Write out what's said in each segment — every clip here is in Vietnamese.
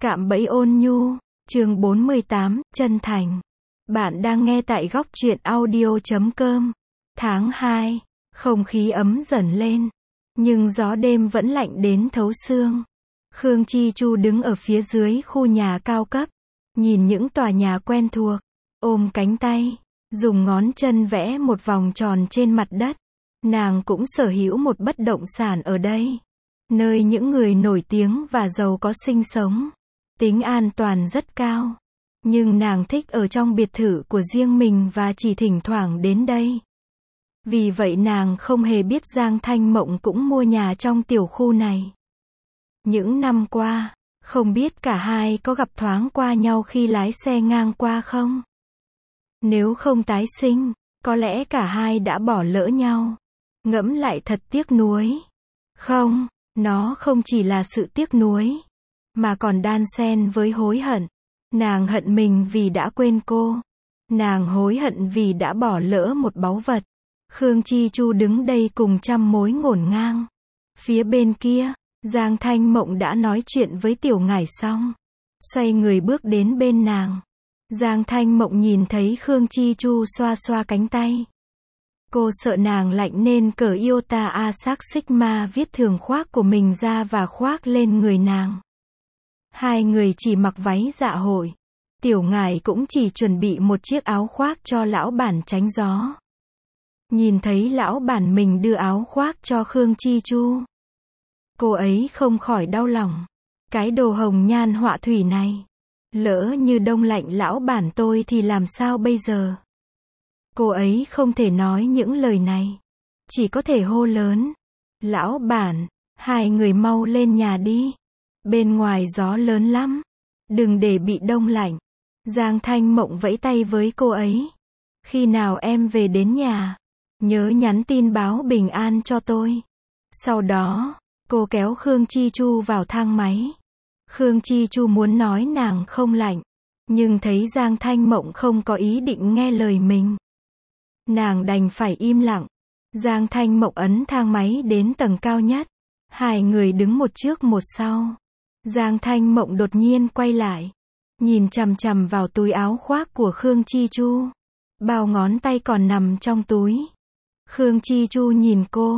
Cạm bẫy ôn nhu, chương 48, chân thành. Bạn đang nghe tại góc truyện audio.com. Tháng 2, không khí ấm dần lên, nhưng gió đêm vẫn lạnh đến thấu xương. Khương Chi Chu đứng ở phía dưới khu nhà cao cấp, nhìn những tòa nhà quen thuộc, ôm cánh tay, dùng ngón chân vẽ một vòng tròn trên mặt đất. Nàng cũng sở hữu một bất động sản ở đây, nơi những người nổi tiếng và giàu có sinh sống. Tính an toàn rất cao, nhưng nàng thích ở trong biệt thự của riêng mình và chỉ thỉnh thoảng đến đây. Vì vậy nàng không hề biết Giang Thanh Mộng cũng mua nhà trong tiểu khu này. Những năm qua, không biết cả hai có gặp thoáng qua nhau khi lái xe ngang qua không? Nếu không tái sinh, có lẽ cả hai đã bỏ lỡ nhau. Ngẫm lại thật tiếc nuối. Không, nó không chỉ là sự tiếc nuối, mà còn đan xen với hối hận. Nàng hận mình vì đã quên cô. Nàng hối hận vì đã bỏ lỡ một báu vật. Khương Chi Chu đứng đây cùng trăm mối ngổn ngang. Phía bên kia, Giang Thanh Mộng đã nói chuyện với Tiểu Ngải xong, xoay người bước đến bên nàng. Giang Thanh Mộng nhìn thấy Khương Chi Chu xoa xoa cánh tay. Cô sợ nàng lạnh nên cởi Iota Asac Sigma viết thường khoác của mình ra và khoác lên người nàng. Hai người chỉ mặc váy dạ hội. Tiểu Ngải cũng chỉ chuẩn bị một chiếc áo khoác cho lão bản tránh gió. Nhìn thấy lão bản mình đưa áo khoác cho Khương Chi Chu, cô ấy không khỏi đau lòng. Cái đồ hồng nhan họa thủy này, lỡ như đông lạnh lão bản tôi thì làm sao bây giờ? Cô ấy không thể nói những lời này, chỉ có thể hô lớn. Lão bản, hai người mau lên nhà đi. Bên ngoài gió lớn lắm, đừng để bị đông lạnh. Giang Thanh Mộng vẫy tay với cô ấy. Khi nào em về đến nhà, nhớ nhắn tin báo bình an cho tôi. Sau đó, cô kéo Khương Chi Chu vào thang máy. Khương Chi Chu muốn nói nàng không lạnh, nhưng thấy Giang Thanh Mộng không có ý định nghe lời mình, nàng đành phải im lặng. Giang Thanh Mộng ấn thang máy đến tầng cao nhất. Hai người đứng một trước một sau. Giang Thanh Mộng đột nhiên quay lại, nhìn chằm chằm vào túi áo khoác của Khương Chi Chu. Bao ngón tay còn nằm trong túi. Khương Chi Chu nhìn cô,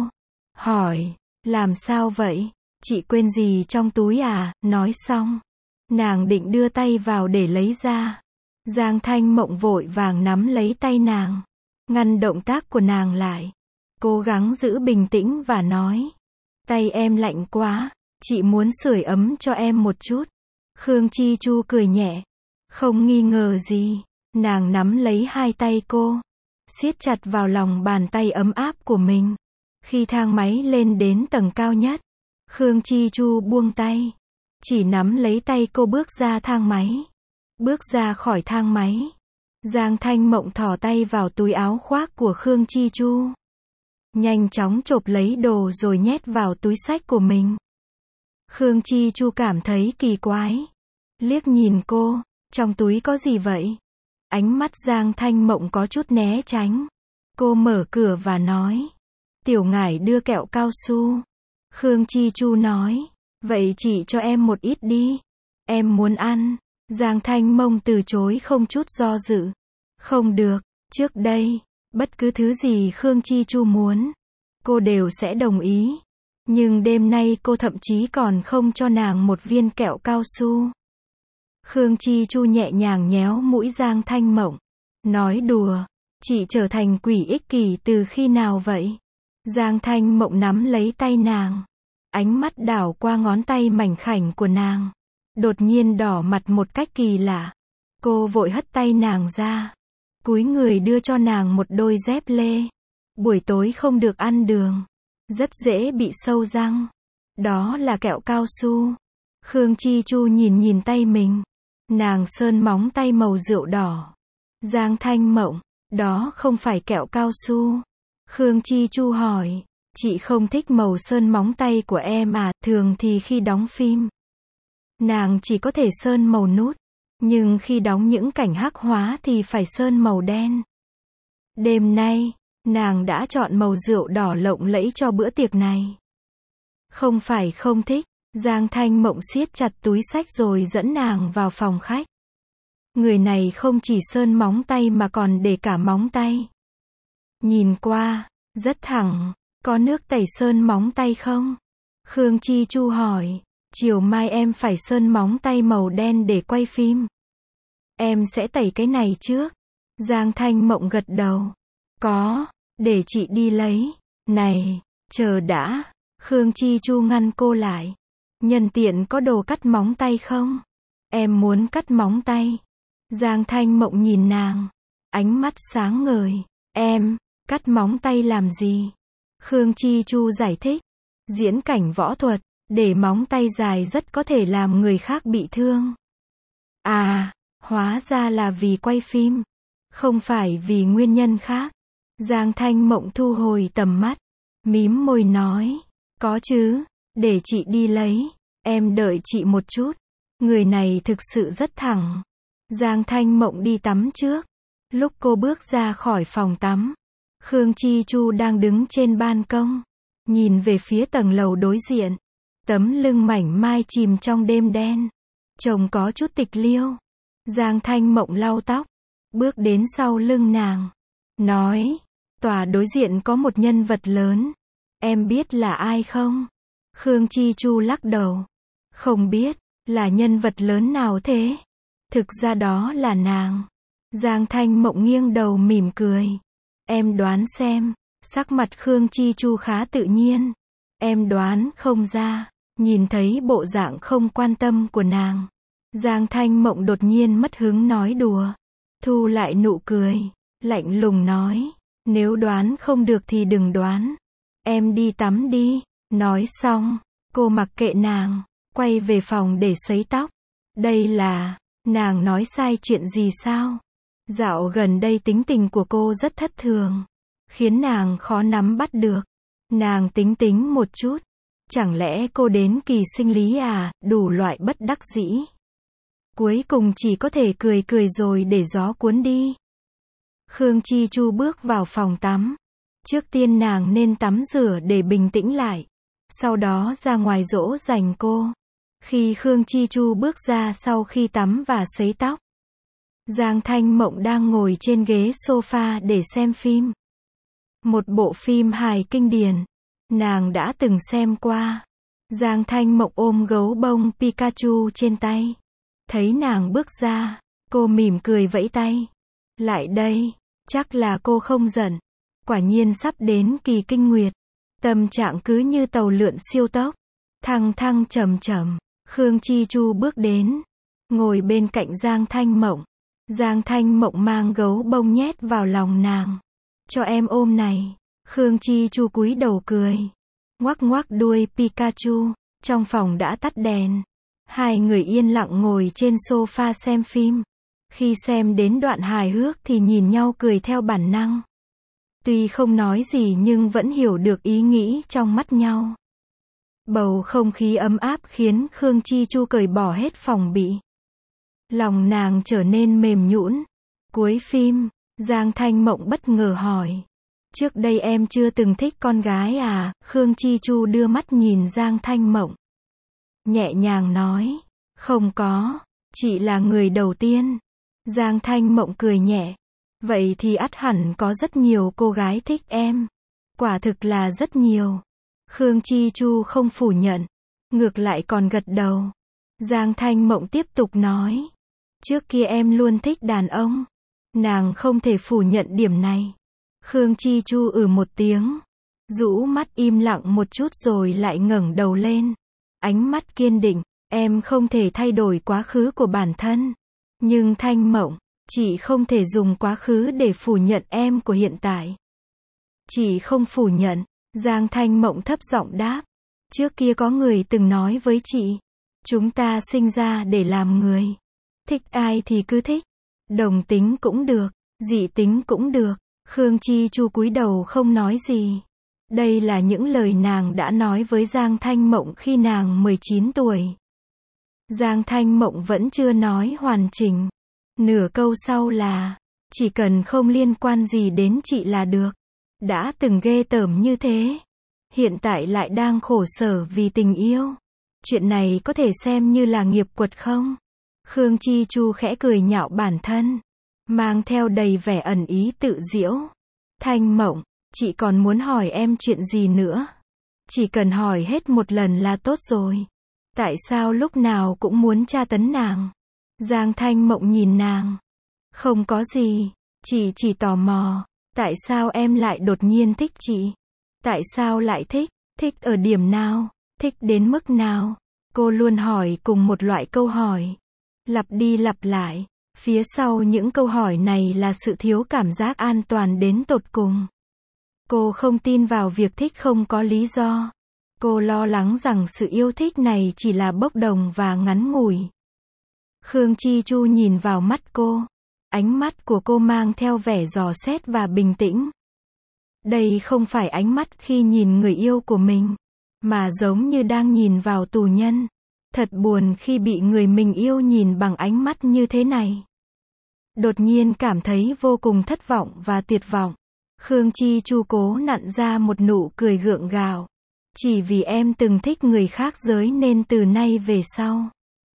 hỏi, làm sao vậy? Chị quên gì trong túi à? Nói xong, nàng định đưa tay vào để lấy ra. Giang Thanh Mộng vội vàng nắm lấy tay nàng, ngăn động tác của nàng lại. Cố gắng giữ bình tĩnh và nói, tay em lạnh quá, chị muốn sưởi ấm cho em một chút. Khương Chi Chu cười nhẹ, không nghi ngờ gì. Nàng nắm lấy hai tay cô, siết chặt vào lòng bàn tay ấm áp của mình. Khi thang máy lên đến tầng cao nhất, Khương Chi Chu buông tay, chỉ nắm lấy tay cô bước ra thang máy. Bước ra khỏi thang máy, Giang Thanh Mộng thò tay vào túi áo khoác của Khương Chi Chu, nhanh chóng chộp lấy đồ rồi nhét vào túi xách của mình. Khương Chi Chu cảm thấy kỳ quái, liếc nhìn cô, trong túi có gì vậy? Ánh mắt Giang Thanh Mộng có chút né tránh. Cô mở cửa và nói, Tiểu Ngải đưa kẹo cao su. Khương Chi Chu nói, vậy chị cho em một ít đi, em muốn ăn. Giang Thanh Mộng từ chối không chút do dự. Không được, trước đây, bất cứ thứ gì Khương Chi Chu muốn, cô đều sẽ đồng ý. Nhưng đêm nay cô thậm chí còn không cho nàng một viên kẹo cao su. Khương Chi Chu nhẹ nhàng nhéo mũi Giang Thanh Mộng, nói đùa, chị trở thành quỷ ích kỷ từ khi nào vậy? Giang Thanh Mộng nắm lấy tay nàng, ánh mắt đảo qua ngón tay mảnh khảnh của nàng, đột nhiên đỏ mặt một cách kỳ lạ. Cô vội hất tay nàng ra, cúi người đưa cho nàng một đôi dép lê. Buổi tối không được ăn đường, rất dễ bị sâu răng. Đó là kẹo cao su. Khương Chi Chu nhìn tay mình. Nàng sơn móng tay màu rượu đỏ. Giang Thanh Mộng, đó không phải kẹo cao su. Khương Chi Chu hỏi, chị không thích màu sơn móng tay của em à? Thường thì khi đóng phim, nàng chỉ có thể sơn màu nút, nhưng khi đóng những cảnh hắc hóa thì phải sơn màu đen. Đêm nay, nàng đã chọn màu rượu đỏ lộng lẫy cho bữa tiệc này. Không phải không thích, Giang Thanh Mộng siết chặt túi xách rồi dẫn nàng vào phòng khách. Người này không chỉ sơn móng tay mà còn để cả móng tay. Nhìn qua, rất thẳng, có nước tẩy sơn móng tay không? Khương Chi Chu hỏi, chiều mai em phải sơn móng tay màu đen để quay phim. Em sẽ tẩy cái này trước. Giang Thanh Mộng gật đầu. Có, để chị đi lấy. Này, chờ đã. Khương Chi Chu ngăn cô lại. Nhân tiện có đồ cắt móng tay không? Em muốn cắt móng tay. Giang Thanh Mộng nhìn nàng. Ánh mắt sáng ngời. Em, cắt móng tay làm gì? Khương Chi Chu giải thích. Diễn cảnh võ thuật, để móng tay dài rất có thể làm người khác bị thương. À, hóa ra là vì quay phim. Không phải vì nguyên nhân khác. Giang Thanh Mộng thu hồi tầm mắt. Mím môi nói. Có chứ, để chị đi lấy. Em đợi chị một chút. Người này thực sự rất thẳng. Giang Thanh Mộng đi tắm trước. Lúc cô bước ra khỏi phòng tắm, Khương Chi Chu đang đứng trên ban công, nhìn về phía tầng lầu đối diện. Tấm lưng mảnh mai chìm trong đêm đen. Trông có chút tịch liêu. Giang Thanh Mộng lau tóc, bước đến sau lưng nàng. Nói, tòa đối diện có một nhân vật lớn. Em biết là ai không? Khương Chi Chu lắc đầu. Không biết, là nhân vật lớn nào thế? Thực ra đó là nàng. Giang Thanh Mộng nghiêng đầu mỉm cười. Em đoán xem. Sắc mặt Khương Chi Chu khá tự nhiên. Em đoán không ra. Nhìn thấy bộ dạng không quan tâm của nàng, Giang Thanh Mộng đột nhiên mất hứng nói đùa. Thu lại nụ cười, lạnh lùng nói. Nếu đoán không được thì đừng đoán. Em đi tắm đi. Nói xong, cô mặc kệ nàng, quay về phòng để sấy tóc. Đây là, nàng nói sai chuyện gì sao? Dạo gần đây tính tình của cô rất thất thường, khiến nàng khó nắm bắt được. Nàng tính một chút. Chẳng lẽ cô đến kỳ sinh lý à? Đủ loại bất đắc dĩ. Cuối cùng chỉ có thể cười rồi để gió cuốn đi. Khương Chi Chu bước vào phòng tắm. Trước tiên nàng nên tắm rửa để bình tĩnh lại. Sau đó ra ngoài dỗ dành cô. Khi Khương Chi Chu bước ra sau khi tắm và sấy tóc, Giang Thanh Mộng đang ngồi trên ghế sofa để xem phim. Một bộ phim hài kinh điển. Nàng đã từng xem qua. Giang Thanh Mộng ôm gấu bông Pikachu trên tay. Thấy nàng bước ra, cô mỉm cười vẫy tay. Lại đây, chắc là cô không giận. Quả nhiên sắp đến kỳ kinh nguyệt. Tâm trạng cứ như tàu lượn siêu tốc. Thăng thăng trầm trầm. Khương Chi Chu bước đến, ngồi bên cạnh Giang Thanh Mộng. Giang Thanh Mộng mang gấu bông nhét vào lòng nàng. Cho em ôm này. Khương Chi Chu cúi đầu cười. Ngoắc ngoắc đuôi Pikachu. Trong phòng đã tắt đèn. Hai người yên lặng ngồi trên sofa xem phim. Khi xem đến đoạn hài hước thì nhìn nhau cười theo bản năng. Tuy không nói gì nhưng vẫn hiểu được ý nghĩ trong mắt nhau. Bầu không khí ấm áp khiến Khương Chi Chu cởi bỏ hết phòng bị. Lòng nàng trở nên mềm nhũn. Cuối phim, Giang Thanh Mộng bất ngờ hỏi. Trước đây em chưa từng thích con gái à? Khương Chi Chu đưa mắt nhìn Giang Thanh Mộng. Nhẹ nhàng nói. Không có, chị là người đầu tiên. Giang Thanh Mộng cười nhẹ. Vậy thì ắt hẳn có rất nhiều cô gái thích em. Quả thực là rất nhiều. Khương Chi Chu không phủ nhận. Ngược lại còn gật đầu. Giang Thanh Mộng tiếp tục nói. Trước kia em luôn thích đàn ông. Nàng không thể phủ nhận điểm này. Khương Chi Chu một tiếng. Rũ mắt im lặng một chút rồi lại ngẩng đầu lên. Ánh mắt kiên định. Em không thể thay đổi quá khứ của bản thân. Nhưng Thanh Mộng, chị không thể dùng quá khứ để phủ nhận em của hiện tại. Chị không phủ nhận. Giang Thanh Mộng thấp giọng đáp. Trước kia có người từng nói với chị. Chúng ta sinh ra để làm người. Thích ai thì cứ thích. Đồng tính cũng được. Dị tính cũng được. Khương Chi Chu cúi đầu không nói gì. Đây là những lời nàng đã nói với Giang Thanh Mộng khi nàng 19 tuổi. Giang Thanh Mộng vẫn chưa nói hoàn chỉnh. Nửa câu sau là, chỉ cần không liên quan gì đến chị là được. Đã từng ghê tởm như thế. Hiện tại lại đang khổ sở vì tình yêu. Chuyện này có thể xem như là nghiệp quật không? Khương Chi Chu khẽ cười nhạo bản thân, mang theo đầy vẻ ẩn ý tự giễu. Thanh Mộng, chị còn muốn hỏi em chuyện gì nữa? Chỉ cần hỏi hết một lần là tốt rồi. Tại sao lúc nào cũng muốn tra tấn nàng? Giang Thanh Mộng nhìn nàng. Không có gì, chị chỉ tò mò. Tại sao em lại đột nhiên thích chị? Tại sao lại thích? Thích ở điểm nào? Thích đến mức nào? Cô luôn hỏi cùng một loại câu hỏi. Lặp đi lặp lại. Phía sau những câu hỏi này là sự thiếu cảm giác an toàn đến tột cùng. Cô không tin vào việc thích không có lý do. Cô lo lắng rằng sự yêu thích này chỉ là bốc đồng và ngắn ngủi. Khương Chi Chu nhìn vào mắt cô. Ánh mắt của cô mang theo vẻ dò xét và bình tĩnh. Đây không phải ánh mắt khi nhìn người yêu của mình, mà giống như đang nhìn vào tù nhân. Thật buồn khi bị người mình yêu nhìn bằng ánh mắt như thế này. Đột nhiên cảm thấy vô cùng thất vọng và tuyệt vọng. Khương Chi Chu cố nặn ra một nụ cười gượng gạo. Chỉ vì em từng thích người khác giới nên từ nay về sau,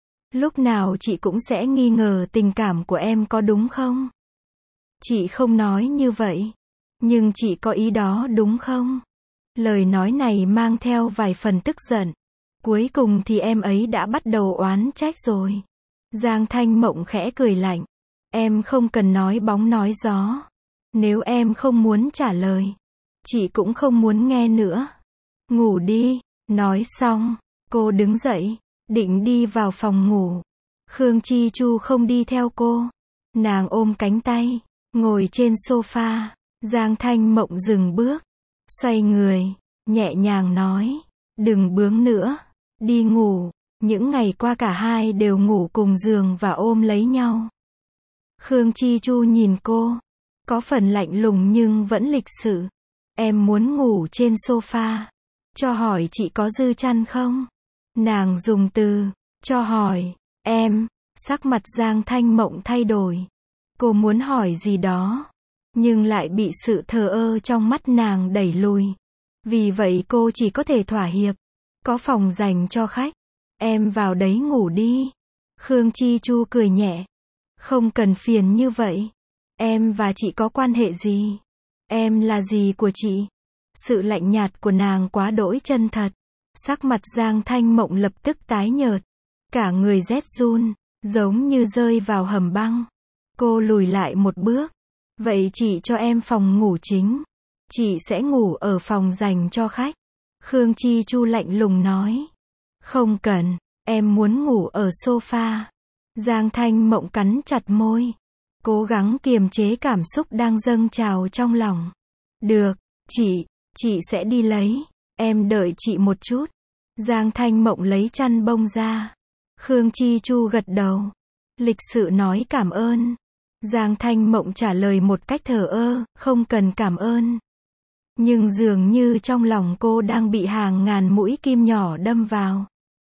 lúc nào chị cũng sẽ nghi ngờ tình cảm của em có đúng không? Chị không nói như vậy. Nhưng chị có ý đó đúng không? Lời nói này mang theo vài phần tức giận. Cuối cùng thì em ấy đã bắt đầu oán trách rồi. Giang Thanh Mộng khẽ cười lạnh. Em không cần nói bóng nói gió. Nếu em không muốn trả lời, chị cũng không muốn nghe nữa. Ngủ đi. Nói xong, cô đứng dậy, định đi vào phòng ngủ. Khương Chi Chu không đi theo cô. Nàng ôm cánh tay, ngồi trên sofa. Giang Thanh Mộng dừng bước, xoay người, nhẹ nhàng nói, đừng bướng nữa, đi ngủ. Những ngày qua cả hai đều ngủ cùng giường và ôm lấy nhau. Khương Chi Chu nhìn cô, có phần lạnh lùng nhưng vẫn lịch sự. Em muốn ngủ trên sofa. Cho hỏi chị có dư chăn không? Nàng dùng từ, cho hỏi, em, sắc mặt Giang Thanh Mộng thay đổi. Cô muốn hỏi gì đó, nhưng lại bị sự thờ ơ trong mắt nàng đẩy lùi. Vì vậy cô chỉ có thể thỏa hiệp. Có phòng dành cho khách. Em vào đấy ngủ đi. Khương Chi Chu cười nhẹ. Không cần phiền như vậy. Em và chị có quan hệ gì? Em là gì của chị? Sự lạnh nhạt của nàng quá đỗi chân thật. Sắc mặt Giang Thanh Mộng lập tức tái nhợt. Cả người rét run, giống như rơi vào hầm băng. Cô lùi lại một bước. Vậy chị cho em phòng ngủ chính. Chị sẽ ngủ ở phòng dành cho khách. Khương Chi Chu lạnh lùng nói. Không cần, em muốn ngủ ở sofa. Giang Thanh Mộng cắn chặt môi. Cố gắng kiềm chế cảm xúc đang dâng trào trong lòng. Được, chị sẽ đi lấy. Em đợi chị một chút. Giang Thanh Mộng lấy chăn bông ra. Khương Chi Chu gật đầu. Lịch sự nói cảm ơn. Giang Thanh Mộng trả lời một cách thờ ơ, không cần cảm ơn. Nhưng dường như trong lòng cô đang bị hàng ngàn mũi kim nhỏ đâm vào.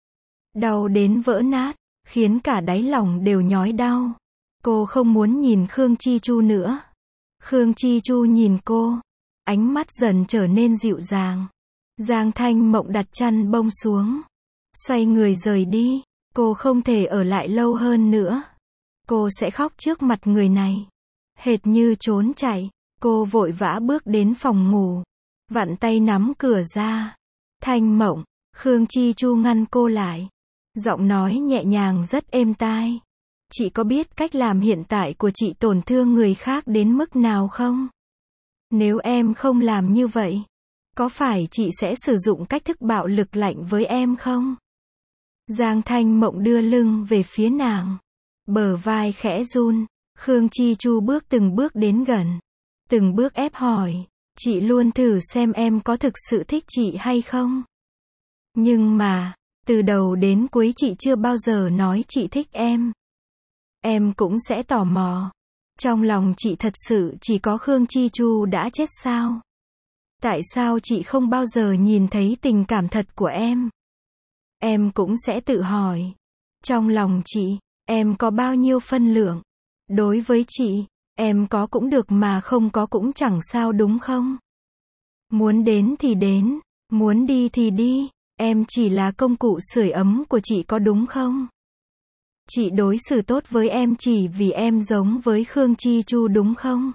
Đau đến vỡ nát, khiến cả đáy lòng đều nhói đau. Cô không muốn nhìn Khương Chi Chu nữa. Khương Chi Chu nhìn cô, ánh mắt dần trở nên dịu dàng. Giang Thanh Mộng đặt chăn bông xuống, xoay người rời đi. Cô không thể ở lại lâu hơn nữa. Cô sẽ khóc trước mặt người này. Hệt như trốn chạy, cô vội vã bước đến phòng ngủ, vặn tay nắm cửa ra. Thanh Mộng, Khương Chi Chu ngăn cô lại. Giọng nói nhẹ nhàng rất êm tai. Chị có biết cách làm hiện tại của chị tổn thương người khác đến mức nào không? Nếu em không làm như vậy, có phải chị sẽ sử dụng cách thức bạo lực lạnh với em không? Giang Thanh Mộng đưa lưng về phía nàng. Bờ vai khẽ run. Khương Chi Chu bước từng bước đến gần. Từng bước ép hỏi. Chị luôn thử xem em có thực sự thích chị hay không? Nhưng mà, từ đầu đến cuối chị chưa bao giờ nói chị thích em. Em cũng sẽ tò mò. Trong lòng chị thật sự chỉ có Khương Chi Chu đã chết sao? Tại sao chị không bao giờ nhìn thấy tình cảm thật của em? Em cũng sẽ tự hỏi. Trong lòng chị, em có bao nhiêu phân lượng? Đối với chị, em có cũng được mà không có cũng chẳng sao đúng không? Muốn đến thì đến, muốn đi thì đi. Em chỉ là công cụ sưởi ấm của chị có đúng không? Chị đối xử tốt với em chỉ vì em giống với Khương Chi Chu đúng không?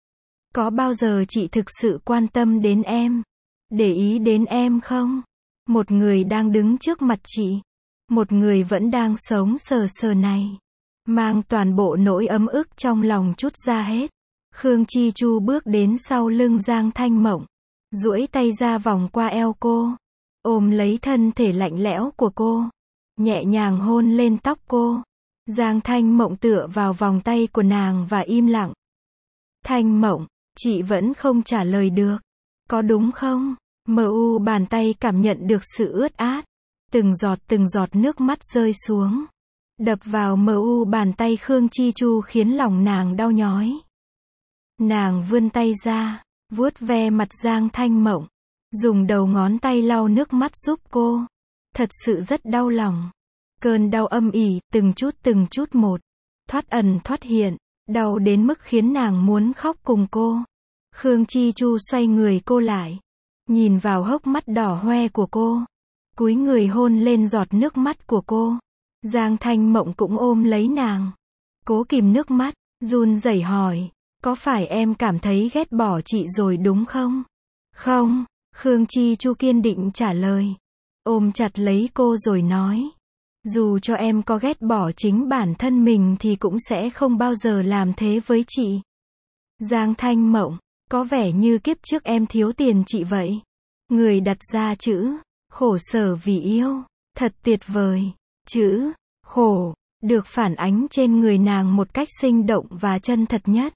Có bao giờ chị thực sự quan tâm đến em, để ý đến em không? Một người đang đứng trước mặt chị, một người vẫn đang sống sờ sờ này, mang toàn bộ nỗi ấm ức trong lòng trút ra hết. Khương Chi Chu bước đến sau lưng Giang Thanh Mộng, duỗi tay ra vòng qua eo cô, ôm lấy thân thể lạnh lẽo của cô, nhẹ nhàng hôn lên tóc cô. Giang Thanh Mộng tựa vào vòng tay của nàng và im lặng. Thanh Mộng, chị vẫn không trả lời được, có đúng không? Bàn tay cảm nhận được sự ướt át, từng giọt nước mắt rơi xuống, đập vào bàn tay Khương Chi Chu khiến lòng nàng đau nhói. Nàng vươn tay ra, vuốt ve mặt Giang Thanh Mộng, dùng đầu ngón tay lau nước mắt giúp cô. Thật sự rất đau lòng. Cơn đau âm ỉ, từng chút một, thoát ẩn thoát hiện, đau đến mức khiến nàng muốn khóc cùng cô. Khương Chi Chu xoay người cô lại, nhìn vào hốc mắt đỏ hoe của cô, cúi người hôn lên giọt nước mắt của cô. Giang Thanh Mộng cũng ôm lấy nàng, cố kìm nước mắt, run rẩy hỏi, có phải em cảm thấy ghét bỏ chị rồi đúng không? Không, Khương Chi Chu kiên định trả lời, ôm chặt lấy cô rồi nói, dù cho em có ghét bỏ chính bản thân mình thì cũng sẽ không bao giờ làm thế với chị. Giang Thanh Mộng, có vẻ như kiếp trước em thiếu tiền chị vậy. Người đặt ra chữ khổ sở vì yêu, thật tuyệt vời. Chữ khổ được phản ánh trên người nàng một cách sinh động và chân thật nhất.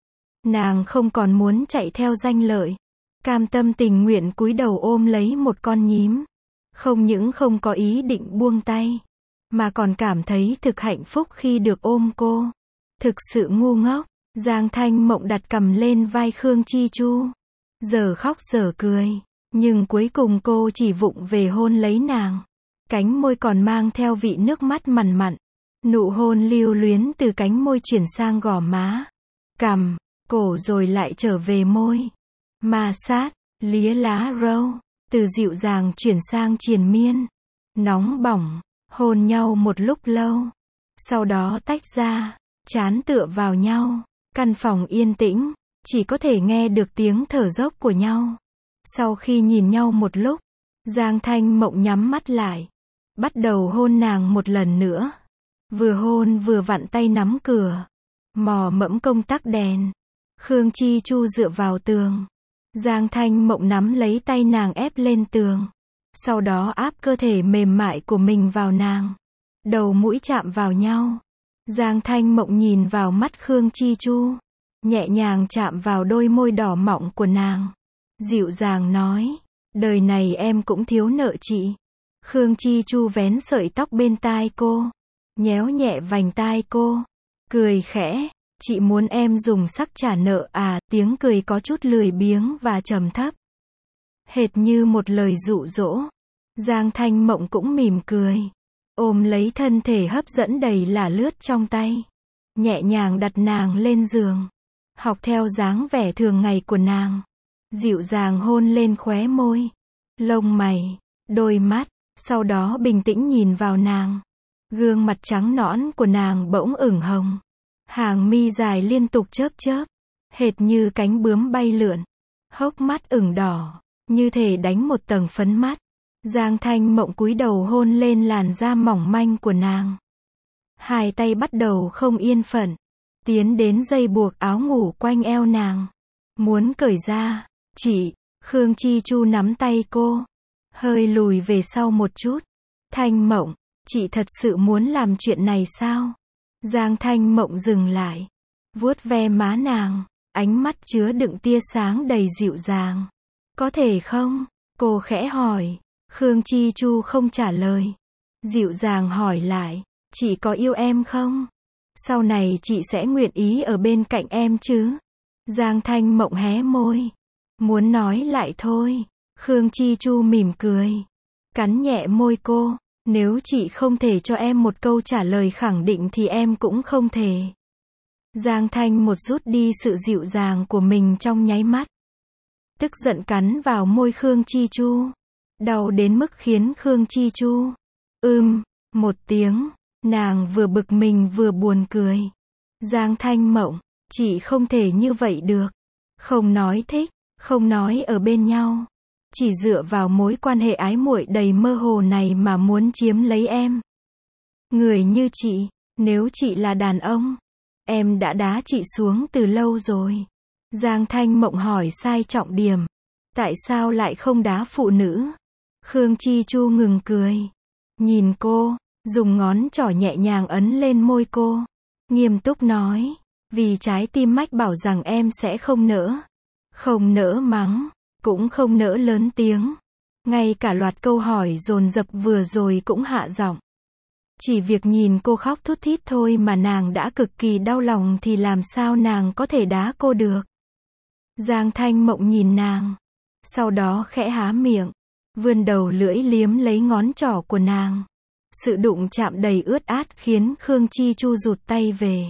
Nàng không còn muốn chạy theo danh lợi, cam tâm tình nguyện cúi đầu ôm lấy một con nhím. Không những không có ý định buông tay, mà còn cảm thấy thực hạnh phúc khi được ôm cô. Thực sự ngu ngốc. Giang Thanh Mộng đặt cằm lên vai Khương Chi Chu, giờ khóc giờ cười, nhưng cuối cùng cô chỉ vụng về hôn lấy nàng. Cánh môi còn mang theo vị nước mắt mặn mặn, nụ hôn lưu luyến từ cánh môi chuyển sang gò má, cằm, cổ rồi lại trở về môi. Ma sát, lía lá râu, từ dịu dàng chuyển sang triền miên, nóng bỏng, hôn nhau một lúc lâu, sau đó tách ra, trán tựa vào nhau. Căn phòng yên tĩnh, chỉ có thể nghe được tiếng thở dốc của nhau. Sau khi nhìn nhau một lúc, Giang Thanh Mộng nhắm mắt lại, bắt đầu hôn nàng một lần nữa. Vừa hôn vừa vặn tay nắm cửa, mò mẫm công tắc đèn. Khương Chi Chu dựa vào tường, Giang Thanh Mộng nắm lấy tay nàng ép lên tường, sau đó áp cơ thể mềm mại của mình vào nàng. Đầu mũi chạm vào nhau. Giang Thanh Mộng nhìn vào mắt Khương Chi Chu, nhẹ nhàng chạm vào đôi môi đỏ mọng của nàng, dịu dàng nói, đời này em cũng thiếu nợ chị. Khương Chi Chu vén sợi tóc bên tai cô, nhéo nhẹ vành tai cô, cười khẽ, chị muốn em dùng sắc trả nợ à? Tiếng cười có chút lười biếng và trầm thấp, hệt như một lời dụ dỗ. Giang Thanh Mộng cũng mỉm cười, ôm lấy thân thể hấp dẫn đầy là lướt trong tay, nhẹ nhàng đặt nàng lên giường, học theo dáng vẻ thường ngày của nàng, dịu dàng hôn lên khóe môi, lông mày, đôi mắt, sau đó bình tĩnh nhìn vào nàng. Gương mặt trắng nõn của nàng bỗng ửng hồng, hàng mi dài liên tục chớp chớp, hệt như cánh bướm bay lượn, hốc mắt ửng đỏ, như thể đánh một tầng phấn mắt. Giang Thanh Mộng cúi đầu hôn lên làn da mỏng manh của nàng. Hai tay bắt đầu không yên phận, tiến đến dây buộc áo ngủ quanh eo nàng. Muốn cởi ra, chị, Khương Chi Chu nắm tay cô, hơi lùi về sau một chút. Thanh Mộng, chị thật sự muốn làm chuyện này sao? Giang Thanh Mộng dừng lại, vuốt ve má nàng, ánh mắt chứa đựng tia sáng đầy dịu dàng. Có thể không? Cô khẽ hỏi. Khương Chi Chu không trả lời, dịu dàng hỏi lại, chị có yêu em không? Sau này chị sẽ nguyện ý ở bên cạnh em chứ? Giang Thanh Mộng hé môi, muốn nói lại thôi. Khương Chi Chu mỉm cười, cắn nhẹ môi cô, nếu chị không thể cho em một câu trả lời khẳng định thì em cũng không thể. Giang Thanh một rút đi sự dịu dàng của mình trong nháy mắt, tức giận cắn vào môi Khương Chi Chu. Đau đến mức khiến Khương Chi Chu một tiếng, nàng vừa bực mình vừa buồn cười. Giang Thanh Mộng, chị không thể như vậy được. Không nói thích, không nói ở bên nhau. Chỉ dựa vào mối quan hệ ái muội đầy mơ hồ này mà muốn chiếm lấy em. Người như chị, nếu chị là đàn ông, em đã đá chị xuống từ lâu rồi. Giang Thanh Mộng hỏi sai trọng điểm. Tại sao lại không đá phụ nữ? Khương Chi Chu ngừng cười. Nhìn cô, dùng ngón trỏ nhẹ nhàng ấn lên môi cô. Nghiêm túc nói. Vì trái tim mách bảo rằng em sẽ không nỡ. Không nỡ mắng, cũng không nỡ lớn tiếng. Ngay cả loạt câu hỏi dồn dập vừa rồi cũng hạ giọng. Chỉ việc nhìn cô khóc thút thít thôi mà nàng đã cực kỳ đau lòng thì làm sao nàng có thể đá cô được. Giang Thanh Mộng nhìn nàng. Sau đó khẽ há miệng. Vươn đầu lưỡi liếm lấy ngón trỏ của nàng. Sự đụng chạm đầy ướt át khiến Khương Chi Chu rụt tay về.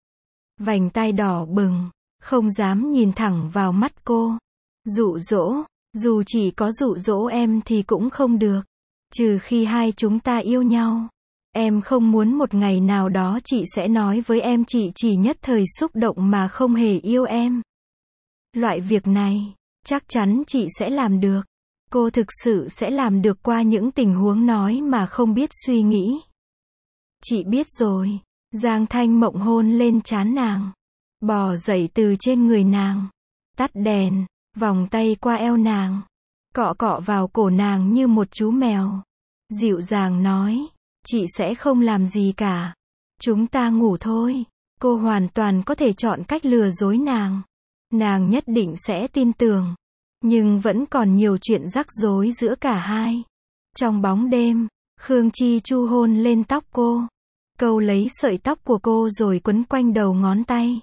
Vành tai đỏ bừng. Không dám nhìn thẳng vào mắt cô. Dụ dỗ. Dù chỉ có dụ dỗ em thì cũng không được. Trừ khi hai chúng ta yêu nhau. Em không muốn một ngày nào đó chị sẽ nói với em chị chỉ nhất thời xúc động mà không hề yêu em. Loại việc này, chắc chắn chị sẽ làm được. Cô thực sự sẽ làm được qua những tình huống nói mà không biết suy nghĩ. Chị biết rồi. Giang Thanh Mộng hôn lên trán nàng. Bò dậy từ trên người nàng. Tắt đèn, vòng tay qua eo nàng. Cọ cọ vào cổ nàng như một chú mèo. Dịu dàng nói. Chị sẽ không làm gì cả. Chúng ta ngủ thôi. Cô hoàn toàn có thể chọn cách lừa dối nàng. Nàng nhất định sẽ tin tưởng. Nhưng vẫn còn nhiều chuyện rắc rối giữa cả hai. Trong bóng đêm, Khương Chi Chu hôn lên tóc cô. Câu lấy sợi tóc của cô rồi quấn quanh đầu ngón tay.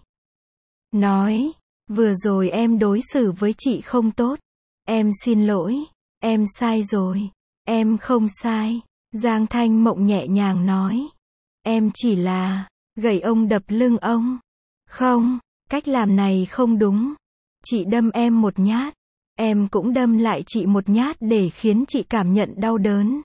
Nói, vừa rồi em đối xử với chị không tốt. Em xin lỗi. Em sai rồi. Em không sai. Giang Thanh Mộng nhẹ nhàng nói. Em chỉ là gậy ông đập lưng ông. Không, cách làm này không đúng. Chị đâm em một nhát. Em cũng đâm lại chị một nhát để khiến chị cảm nhận đau đớn.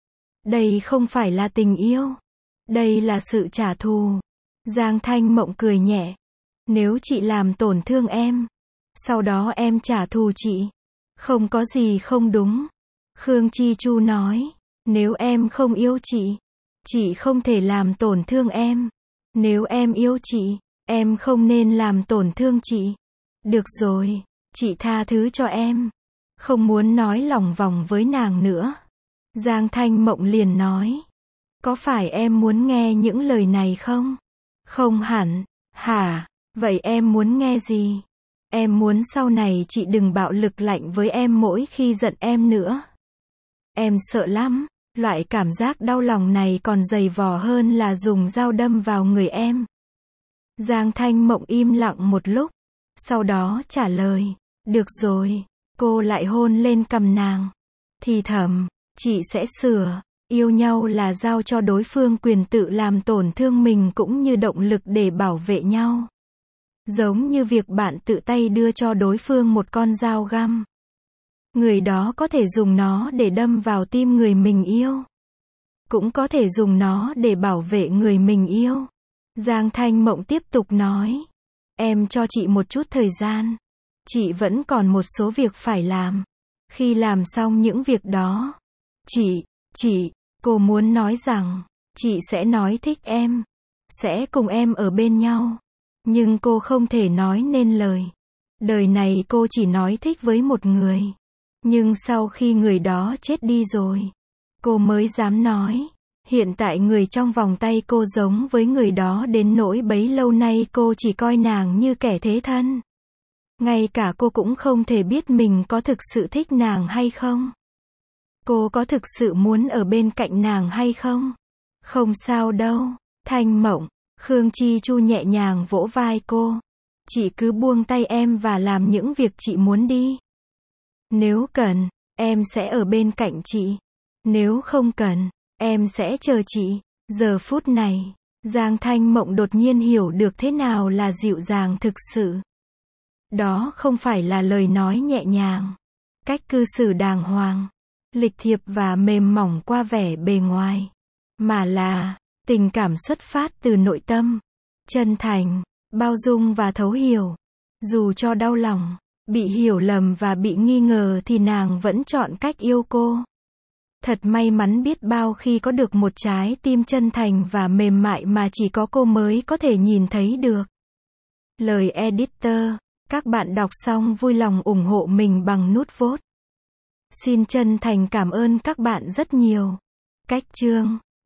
Đây không phải là tình yêu. Đây là sự trả thù. Giang Thanh Mộng cười nhẹ. Nếu chị làm tổn thương em, sau đó em trả thù chị. Không có gì không đúng. Khương Chi Chu nói. Nếu em không yêu chị không thể làm tổn thương em. Nếu em yêu chị, em không nên làm tổn thương chị. Được rồi, chị tha thứ cho em. Không muốn nói lòng vòng với nàng nữa. Giang Thanh Mộng liền nói. Có phải em muốn nghe những lời này không? Không hẳn. Hả? Vậy em muốn nghe gì? Em muốn sau này chị đừng bạo lực lạnh với em mỗi khi giận em nữa. Em sợ lắm. Loại cảm giác đau lòng này còn dày vò hơn là dùng dao đâm vào người em. Giang Thanh Mộng im lặng một lúc. Sau đó trả lời. Được rồi. Cô lại hôn lên cằm nàng. Thì thầm. Chị sẽ sửa. Yêu nhau là giao cho đối phương quyền tự làm tổn thương mình cũng như động lực để bảo vệ nhau. Giống như việc bạn tự tay đưa cho đối phương một con dao găm. Người đó có thể dùng nó để đâm vào tim người mình yêu. Cũng có thể dùng nó để bảo vệ người mình yêu. Giang Thanh Mộng tiếp tục nói. Em cho chị một chút thời gian. Chị vẫn còn một số việc phải làm. Khi làm xong những việc đó, cô muốn nói rằng, chị sẽ nói thích em. Sẽ cùng em ở bên nhau. Nhưng cô không thể nói nên lời. Đời này cô chỉ nói thích với một người. Nhưng sau khi người đó chết đi rồi, cô mới dám nói. Hiện tại người trong vòng tay cô giống với người đó đến nỗi bấy lâu nay cô chỉ coi nàng như kẻ thế thân. Ngay cả cô cũng không thể biết mình có thực sự thích nàng hay không. Cô có thực sự muốn ở bên cạnh nàng hay không? Không sao đâu. Thanh Mộng. Khương Chi Chu nhẹ nhàng vỗ vai cô. Chị cứ buông tay em và làm những việc chị muốn đi. Nếu cần, em sẽ ở bên cạnh chị. Nếu không cần, em sẽ chờ chị. Giờ phút này, Giang Thanh Mộng đột nhiên hiểu được thế nào là dịu dàng thực sự. Đó không phải là lời nói nhẹ nhàng, cách cư xử đàng hoàng, lịch thiệp và mềm mỏng qua vẻ bề ngoài, mà là tình cảm xuất phát từ nội tâm, chân thành, bao dung và thấu hiểu. Dù cho đau lòng, bị hiểu lầm và bị nghi ngờ thì nàng vẫn chọn cách yêu cô. Thật may mắn biết bao khi có được một trái tim chân thành và mềm mại mà chỉ có cô mới có thể nhìn thấy được. Lời editor, các bạn đọc xong vui lòng ủng hộ mình bằng nút vote. Xin chân thành cảm ơn các bạn rất nhiều. Cách chương